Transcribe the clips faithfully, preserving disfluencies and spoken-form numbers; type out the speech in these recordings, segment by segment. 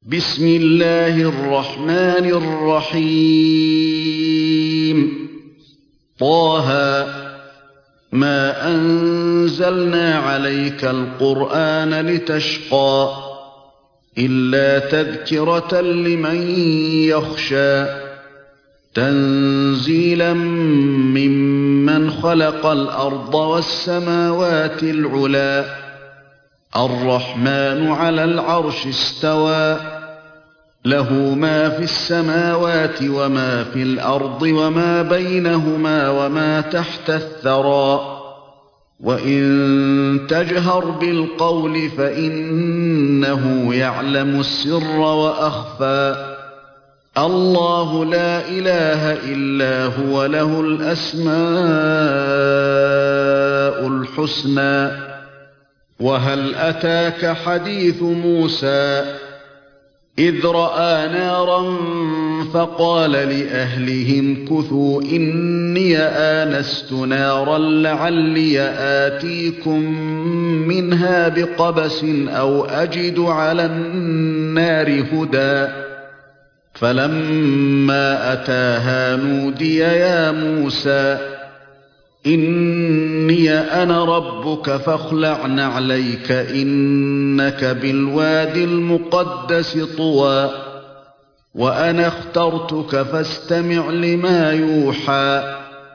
بسم الله الرحمن الرحيم طه ما أنزلنا عليك القرآن لتشقى إلا تذكرة لمن يخشى تنزيلا ممن خلق الأرض والسماوات العلى الرحمن على العرش استوى له ما في السماوات وما في الأرض وما بينهما وما تحت الثرى وإن تجهر بالقول فإنه يعلم السر وأخفى الله لا إله إلا هو له الأسماء الحسنى وهل أتاك حديث موسى إذ رأى نارا فقال لأهلهم كثوا إني آنست نارا لعلي آتيكم منها بقبس أو أجد على النار هدى فلما أتاها نودي يا موسى إني أنا ربك فاخلع نعليك إنك بالوادي المقدس طوى وأنا اخترتك فاستمع لما يوحى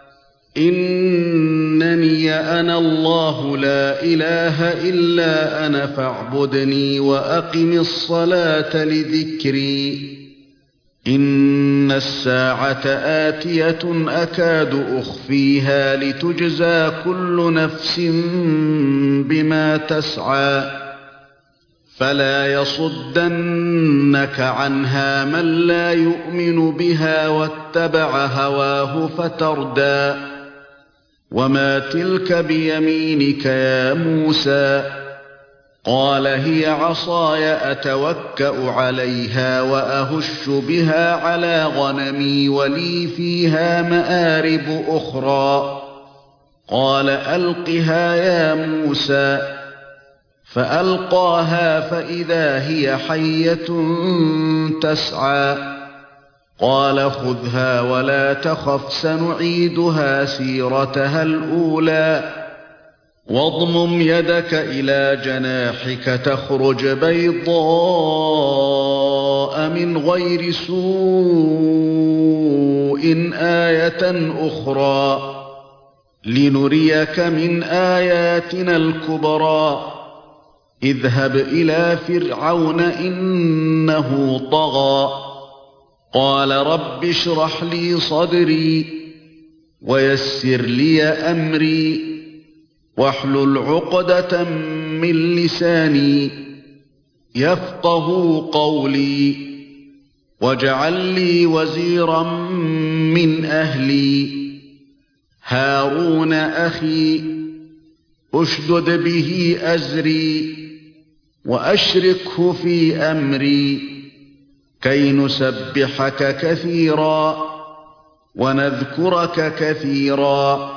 إنني أنا الله لا إله إلا أنا فاعبدني وأقم الصلاة لذكري إن الساعة آتية أكاد أخفيها لتجزى كل نفس بما تسعى فلا يصدنك عنها من لا يؤمن بها واتبع هواه فتردى وما تلك بيمينك يا موسى قال هي عصاي أتوكأ عليها وأهش بها على غنمي ولي فيها مآرب أخرى قال ألقها يا موسى فألقاها فإذا هي حية تسعى قال خذها ولا تخف سنعيدها سيرتها الأولى واضمم يدك إلى جناحك تخرج بيضاء من غير سوء آية أخرى لنريك من آياتنا الكبرى اذهب إلى فرعون إنه طغى قال رب اشرح لي صدري ويسر لي أمري واحلل عقدة من لساني يفقهوا قولي واجعل لي وزيرا من أهلي هارون أخي أشدد به أزري وأشركه في أمري كي نسبحك كثيرا ونذكرك كثيرا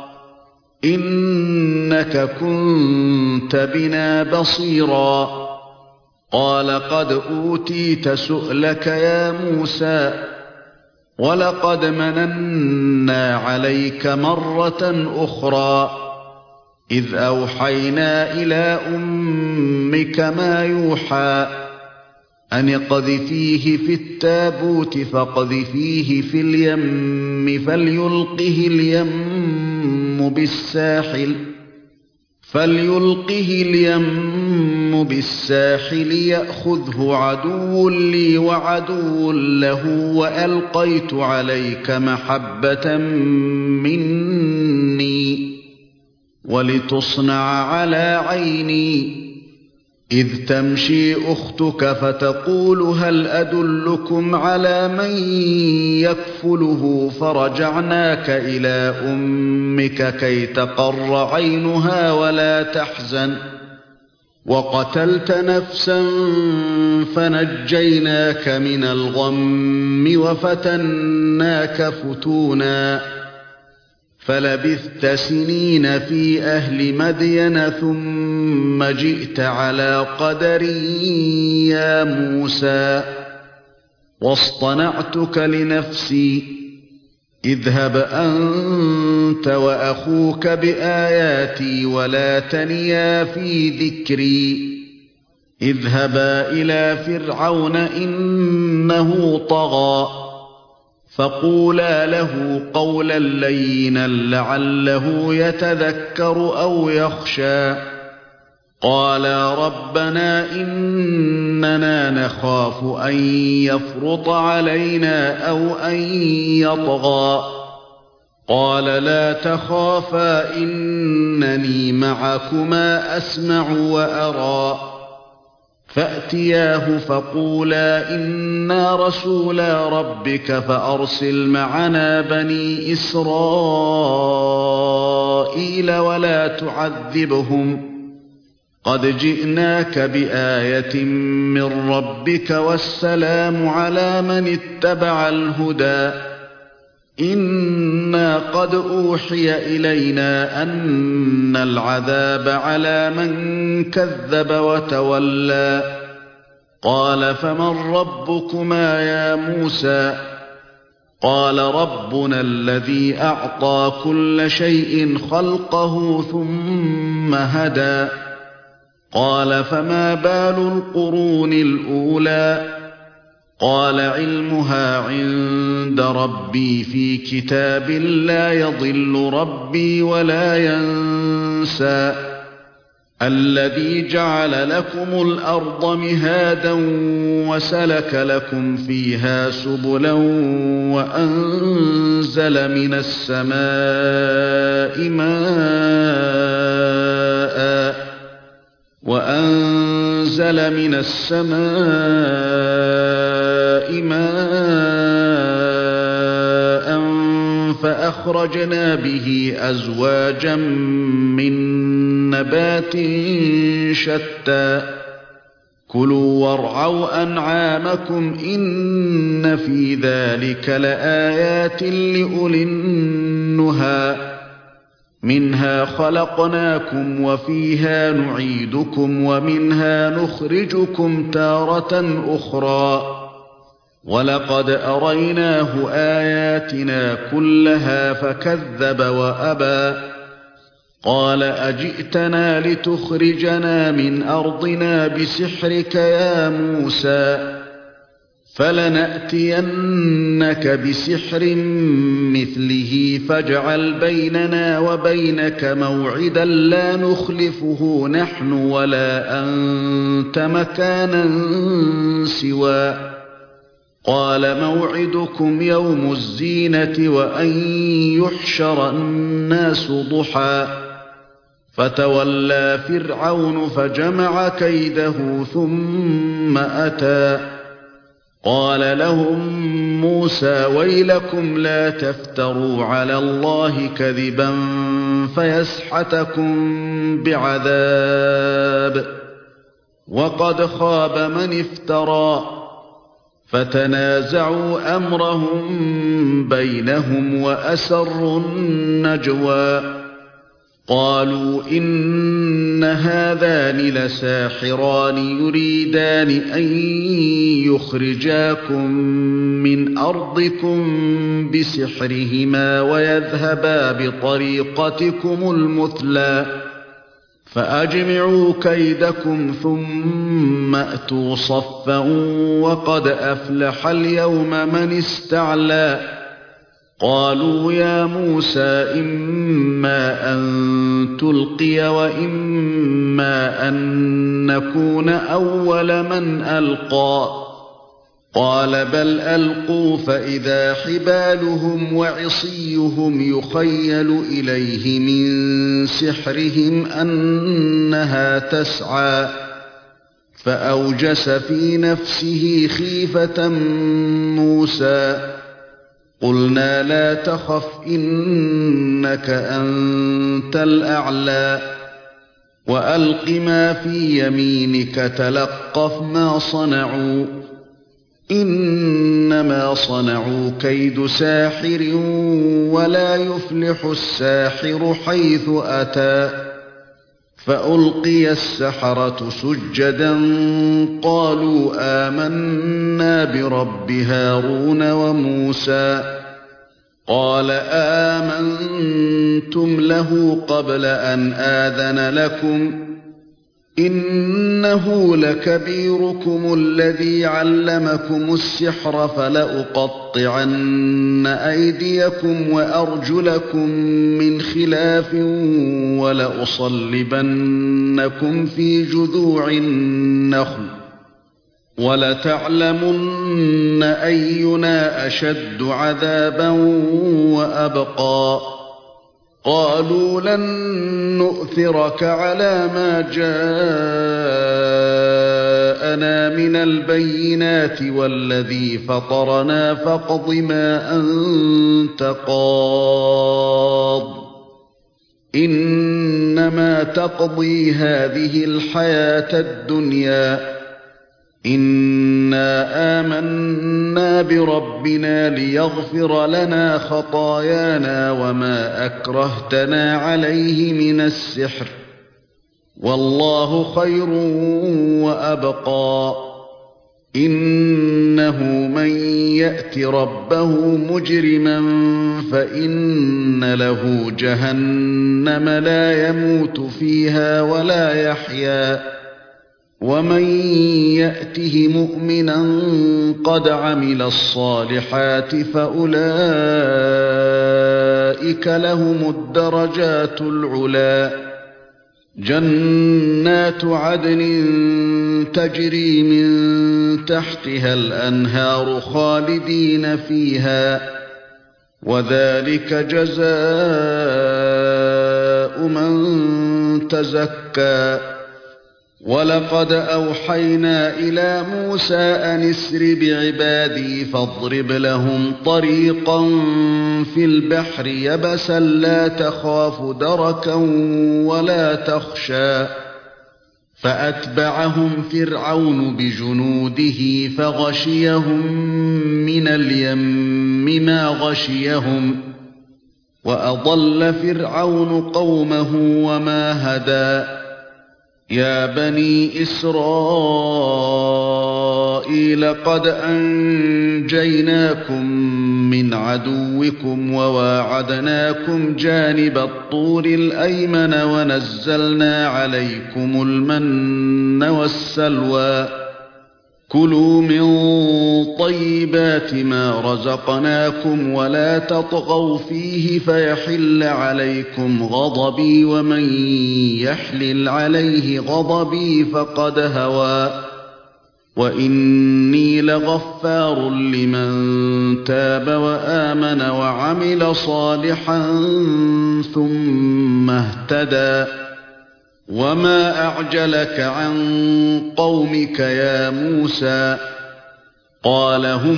إنك كنت بنا بصيرا قال قد أوتيت سؤلك يا موسى ولقد مننا عليك مرة أخرى إذ أوحينا إلى أمك ما يوحى أن اقذفيه في التابوت فاقذفيه في اليم فليلقه اليم بالساحل فليلقه اليم بالساحل يأخذه عدو لي وعدو له وألقيت عليك محبة مني ولتصنع على عيني إذ تمشي أختك فتقول هل أدلكم على من يكفله فرجعناك إلى أمك كي تقر عينها ولا تحزن وقتلت نفسا فنجيناك من الغم وفتناك فتونا فلبثت سنين في أهل مدين ثم جئت على قدر يا موسى واصطنعتك لنفسي اذهب أنت وأخوك بآياتي ولا تنيا في ذكري اذهبا إلى فرعون إنه طغى فقولا له قولا لينا لعله يتذكر أو يخشى قالا ربنا إننا نخاف أن يفرط علينا أو أن يطغى قال لا تخافا إنني معكما أسمع وأرى فأتياه فقولا إنا رسولا ربك فأرسل معنا بني إسرائيل ولا تعذبهم قد جئناك بآية من ربك والسلام على من اتبع الهدى إنا قد أوحي إلينا أن العذاب على من كذب وتولى قال فمن ربكما يا موسى قال ربنا الذي أعطى كل شيء خلقه ثم هدى قال فما بال القرون الأولى قال علمها عند ربي في كتاب لا يضل ربي ولا ينسى الذي جعل لكم الأرض مهادا وسلك لكم فيها سبلا وأنزل من السماء ماء وأنزل من السماء ماء فأخرجنا به أزواجا من نبات شتى كلوا وارعوا أنعامكم إن في ذلك لآيات لأولي النهى منها خلقناكم وفيها نعيدكم ومنها نخرجكم تارة أخرى ولقد أريناه آياتنا كلها فكذب وأبى قال أجئتنا لتخرجنا من أرضنا بسحرك يا موسى فلنأتينك بسحر مثله فاجعل بيننا وبينك موعدا لا نخلفه نحن ولا أنت مكانا سوى قال موعدكم يوم الزينة وأن يحشر الناس ضحى فتولى فرعون فجمع كيده ثم أتى قال لهم موسى ويلكم لا تفتروا على الله كذبا فيسحتكم بعذاب وقد خاب من افترى فتنازعوا أمرهم بينهم وأسروا النجوى قالوا إن هذان لساحران يريدان أن يخرجاكم من أرضكم بسحرهما ويذهبا بطريقتكم المثلى فأجمعوا كيدكم ثم أتوا صفا وقد أفلح اليوم من استعلى قالوا يا موسى إما أن تلقي وإما أن نكون أول من ألقى قال بل ألقوا فإذا حبالهم وعصيهم يخيل إليه من سحرهم أنها تسعى فأوجس في نفسه خيفة موسى قلنا لا تخف إنك أنت الأعلى وألق ما في يمينك تلقف ما صنعوا إنما صنعوا كيد ساحر ولا يفلح الساحر حيث أتى فألقي السحرة سجدا قالوا آمنا برب هارون وموسى قال آمنتم له قبل أن آذن لكم إنه لكبيركم الذي علمكم السحر فلأقطعن أيديكم وأرجلكم من خلاف ولأصلبنكم في جذوع النخل ولتعلمن أينا أشد عذابا وأبقى قالوا لن نؤثرك على ما جاءنا من البينات والذي فطرنا فاقض ما أنت قاض إنما تقضي هذه الحياة الدنيا إنا آمنا بربنا ليغفر لنا خطايانا وما أكرهتنا عليه من السحر والله خير وأبقى إنه من يأت ربه مجرما فإن له جهنم لا يموت فيها ولا يحيا ومن يأته مؤمنا قد عمل الصالحات فأولئك لهم الدرجات العلى جنات عدن تجري من تحتها الأنهار خالدين فيها وذلك جزاء من تزكى ولقد أوحينا إلى موسى أن اسر بعبادي فاضرب لهم طريقا في البحر يبسا لا تخاف دركا ولا تخشى فأتبعهم فرعون بجنوده فغشيهم من اليم ما غشيهم وأضل فرعون قومه وما هدى يا بني إسرائيل قد أنجيناكم من عدوكم وواعدناكم جانب الطور الأيمن ونزلنا عليكم المن والسلوى كلوا من طيبات ما رزقناكم ولا تطغوا فيه فيحل عليكم غضبي ومن يحلل عليه غضبي فقد هوى وإني لغفار لمن تاب وآمن وعمل صالحا ثم اهتدى وما أعجلك عن قومك يا موسى قال هم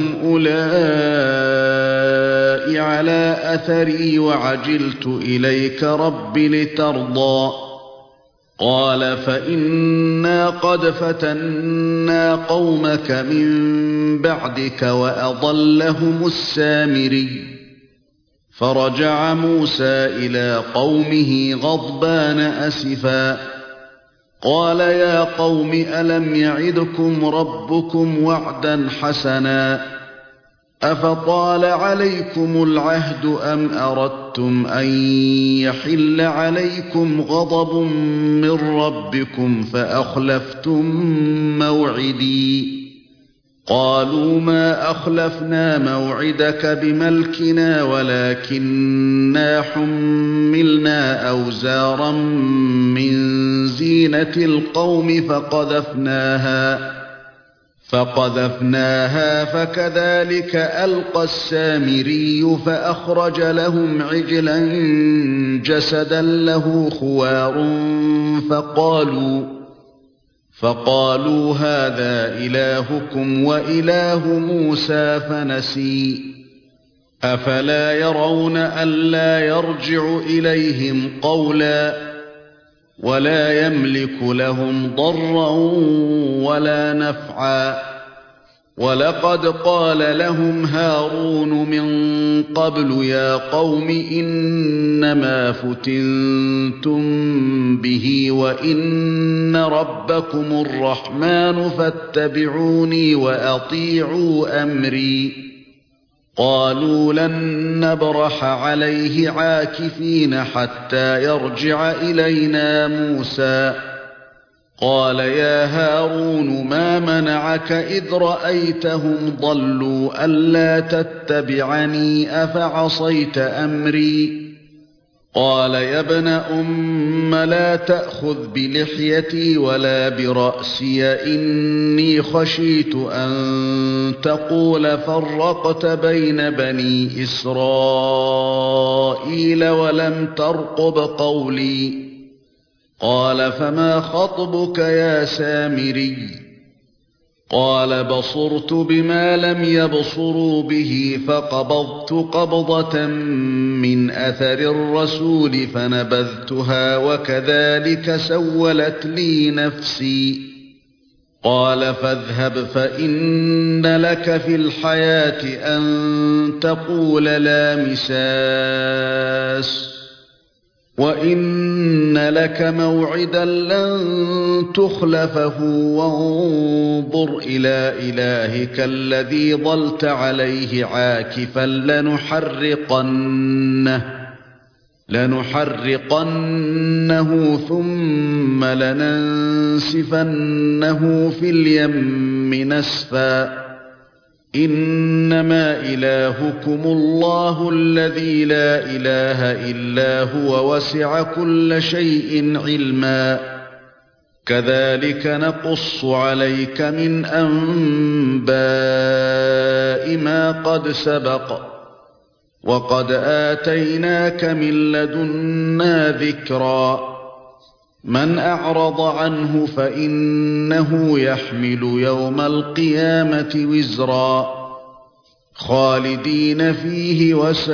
أولئك على أثري وعجلت إليك رب لترضى قال فإنا قد فتنا قومك من بعدك وأضلهم السامري فرجع موسى إلى قومه غضبان أسفا قال يا قوم ألم يعدكم ربكم وعدا حسنا أفطال عليكم العهد أم أردتم أن يحل عليكم غضب من ربكم فأخلفتم موعدي قالوا ما أخلفنا موعدك بملكنا ولكننا حملنا أوزارا من زينة القوم فقذفناها فقذفناها فكذلك ألقى السامري فأخرج لهم عجلا جسدا له خوار فقالوا فقالوا هذا إلهكم وإله موسى فنسي أفلا يرون ألا يرجع إليهم قولا ولا يملك لهم ضرا ولا نفعا وَلَقَدْ قَالَ لَهُمْ هَارُونُ مِن قَبْلُ يَا قَوْمِ إِنَّمَا فُتِنتُم بِهِ وَإِنَّ رَبَّكُمُ الرَّحْمَنُ فَاتَّبِعُونِي وَأَطِيعُوا أَمْرِي قَالُوا لَن نَّبْرَحَ عَلَيْهِ عَاكِفِينَ حَتَّى يَرْجِعَ إِلَيْنَا مُوسَى قَالَ يَا هَارُونُ مَا مَنَعَكَ إِذْ رَأَيْتَهُمْ ضَلُّوا أَلَّا تَتَّبِعَنِي أَفَعَصَيْتَ أَمْرِي قَالَ يَا ابْنَ أُمَّ لَا تَأْخُذْ بِلِحْيَتِي وَلَا بِرَأْسِي إِنِّي خَشِيتُ أَن تَقُولَ فَرَّقْتَ بَيْنَ بَنِي إِسْرَائِيلَ وَلَمْ تَرْقُبْ قَوْلِي قَالَ فَمَا خَطْبُكَ يَا سَامِرِيُّ قَالَ بَصُرْتُ بِمَا لَمْ يَبْصُرُوا بِهِ فَقَبَضْتُ قَبْضَةً مِّنْ أَثَرِ الرَّسُولِ فَنَبَذْتُهَا وَكَذَلِكَ سَوَّلَتْ لِي نَفْسِي قَالَ فَاذْهَبْ فَإِنَّ لَكَ فِي الْحَيَاةِ أَن تَقُولَ لَا مِسَاسَ وَإِنَّ لَكَ مَوْعِدًا لَّن تُخْلَفَهُ وَانظُرْ إِلَىٰ إِلَٰهِكَ الَّذِي ظَلْتَ عَلَيْهِ عَاكِفًا لَّنُحَرِّقَنَّهُ لَنُحَرِّقَنَّهُ ثُمَّ لَنَنسِفَنَّهُ فِي الْيَمِّ نَسْفًا إِنَّمَا إِلَٰهُكُمُ اللَّهُ الَّذِي لَا إِلَٰهَ إِلَّا هُوَ وَسِعَ كُلَّ شَيْءٍ عِلْمًا كَذَلِكَ نَقُصُّ عَلَيْكَ مِنْ أَنبَاءِ مَا قَدْ سَبَقَ وَقَدْ آتَيْنَاكَ مِن لَّدُنَّا ذِكْرًا مَنْ أَعْرَضَ عَنْهُ فَإِنَّهُ يَحْمِلُ يَوْمَ الْقِيَامَةِ وِزْرًا خَالِدِينَ فِيهِ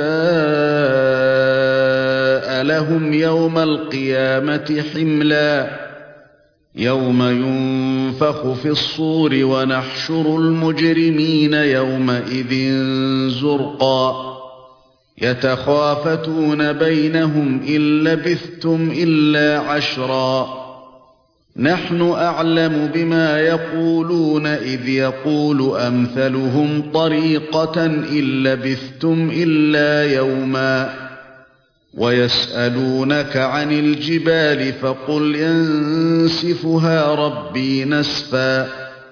وَسَاءَ لَهُمْ يَوْمَ الْقِيَامَةِ حِمْلًا يَوْمَ يُنفَخُ فِي الصُّورِ وَنَحْشُرُ الْمُجْرِمِينَ يَوْمَئِذٍ زُرْقًا يَتَخَافَتُونَ بَيْنَهُمْ إِن لَّبِثْتُمْ إِلَّا عَشْرًا نَّحْنُ أَعْلَمُ بِمَا يَقُولُونَ إِذْ يَقُولُ أَمْثَلُهُمْ طَرِيقَةً إِن لَّبِثْتُمْ إِلَّا يَوْمًا وَيَسْأَلُونَكَ عَنِ الْجِبَالِ فَقُلْ يَنسِفُهَا رَبِّي نَسْفًا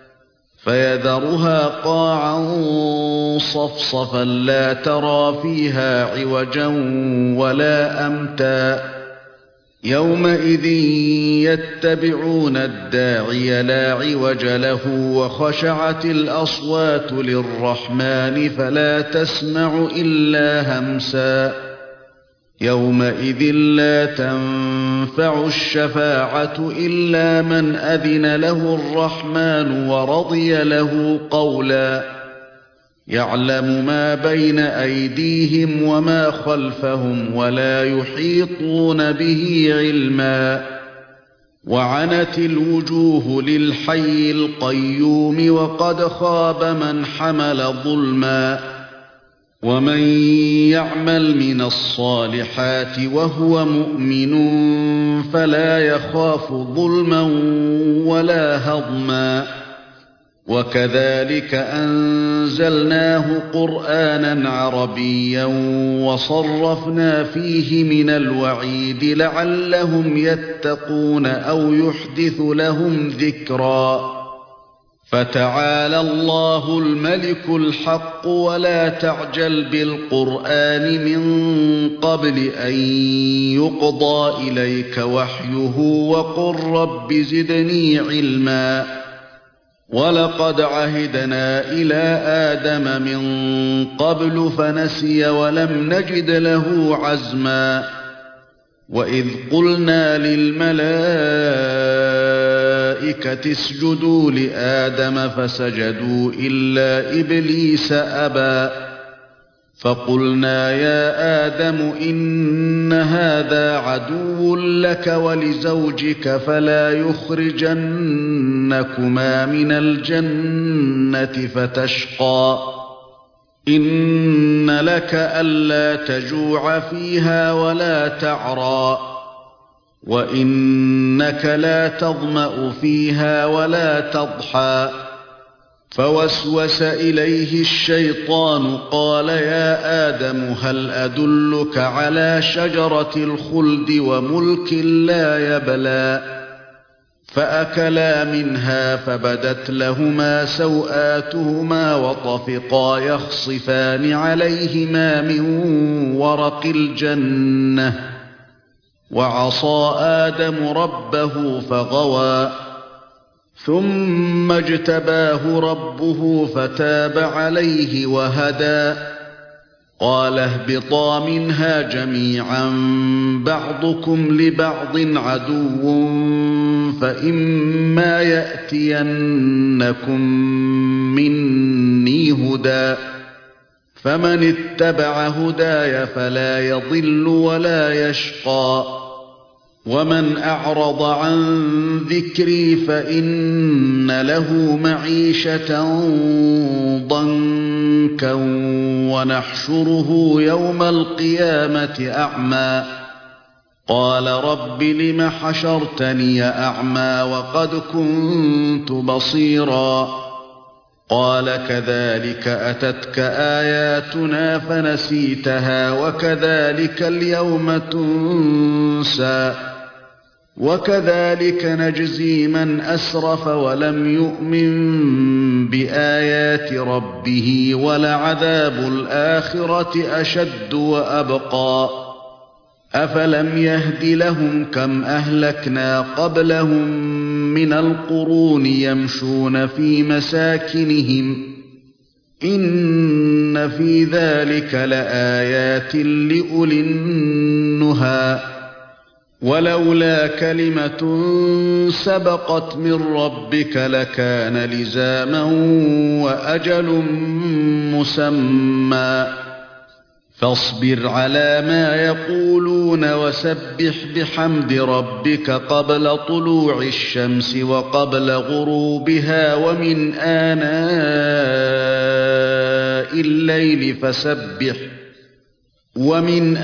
فَيَذَرُهَا قَاعًا صَفْصَفًا لَّا تَرَىٰ فِيهَا عِوَجًا وَلَا أَمْتًا يَوْمَئِذٍ يَتَّبِعُونَ الدَّاعِيَ لَا عِوَجَ لَهُ وَخَشَعَتِ الْأَصْوَاتُ لِلرَّحْمَنِ فَلَا تَسْمَعُ إِلَّا هَمْسًا يَوْمَئِذٍ لَّا تَنفَعُ الشَّفَاعَةُ إِلَّا مَنْ أَذِنَ لَهُ الرَّحْمَنُ وَرَضِيَ لَهُ قَوْلًا يَعْلَمُ مَا بَيْنَ أَيْدِيهِمْ وَمَا خَلْفَهُمْ وَلَا يُحِيطُونَ بِهِ عِلْمًا وَعَنَتِ الْوُجُوهُ لِلْحَيِّ الْقَيُّومِ وَقَدْ خَابَ مَنْ حَمَلَ ظُلْمًا وَمَن يَعْمَلْ مِنَ الصَّالِحَاتِ وَهُوَ مُؤْمِنٌ فَلَا يَخَافُ ظُلْمًا وَلَا هَضْمًا وَكَذَلِكَ أَنزَلْنَاهُ قُرْآنًا عَرَبِيًّا وَصَرَّفْنَا فِيهِ مِنَ الْوَعِيدِ لَعَلَّهُمْ يَتَّقُونَ أَوْ يُحْدِثُ لَهُمْ ذِكْرًا فَتَعَالَى اللَّهُ الْمَلِكُ الْحَقُّ وَلَا تَعْجَلْ بِالْقُرْآنِ مِن قَبْلِ أَن يُقْضَىٰ إِلَيْكَ وَحْيُهُ وَقُل رَّبِّ زِدْنِي عِلْمًا وَلَقَدْ عَهِدْنَا إِلَىٰ آدَمَ مِن قَبْلُ فَنَسِيَ وَلَمْ نَجِدْ لَهُ عَزْمًا وَإِذْ قُلْنَا لِلْمَلَائِكَةِ اسْجُدُوا لِآدَمَ فَسَجَدُوا إِلَّا إِبْلِيسَ أَبَىٰ فقلنا يا آدم إن هذا عدو لك ولزوجك فلا يخرجنكما من الجنة فتشقى إن لك ألا تجوع فيها ولا تعرى وإنك لا تظمأ فيها ولا تضحى فوسوس إليه الشيطان قال يا آدم هل أدلك على شجرة الخلد وملك لا يبلى فأكلا منها فبدت لهما سوآتهما وطفقا يخصفان عليهما من ورق الجنة وعصى آدم ربه فغوى ثم اجتباه ربه فتاب عليه وهدى قال اهبطا منها جميعا بعضكم لبعض عدو فإما يأتينكم مني هدى فمن اتبع هداي فلا يضل ولا يشقى ومن أعرض عن ذكري فإن له معيشة ضنكا ونحشره يوم القيامة أعمى قال رب لم حشرتني أعمى وقد كنت بصيرا قال كذلك أتتك آياتنا فنسيتها وكذلك اليوم تنسى وكذلك نجزي من أسرف ولم يؤمن بآيات ربه ولعذاب الآخرة أشد وأبقى أفلم يهد لهم كم أهلكنا قبلهم من القرون يمشون في مساكنهم إن في ذلك لآيات لأولي النهى ولولا كلمة سبقت من ربك لكان لزاما وأجل مسمى فاصبر على ما يقولون وسبح بحمد ربك قبل طلوع الشمس وقبل غروبها ومن آناء الليل فسبح ومن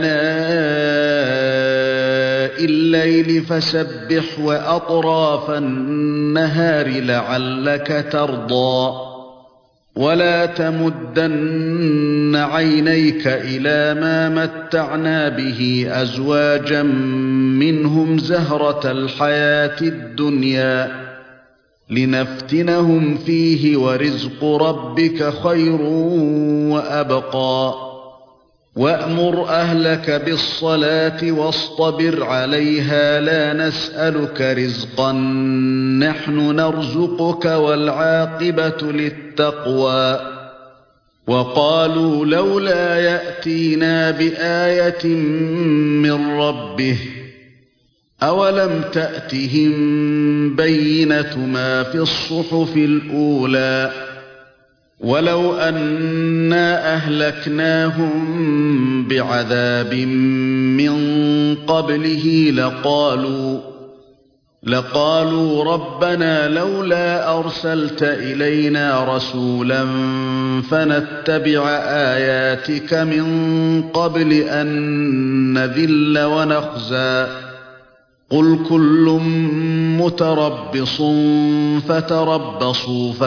آناء الليل فسبح وأطراف النهار لعلك ترضى ولا تمدن عينيك إلى ما متعنا به أزواجا منهم زهرة الحياة الدنيا لنفتنهم فيه ورزق ربك خير وأبقى وأمر أهلك بالصلاة واصطبر عليها لا نسألك رزقا نحن نرزقك والعاقبة للتقوى وقالوا لولا يأتينا بآية من ربه أولم تأتهم بينة ما في الصحف الأولى ولو أنا أهلكناهم بعذاب من قبله لقالوا لقالوا ربنا لولا أرسلت إلينا رسولا فنتبع آياتك من قبل أن نذل ونخزى قل كل متربص فتربصوا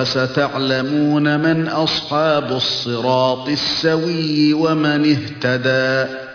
فستعلمون من أصحاب الصراط السوي ومن اهتدى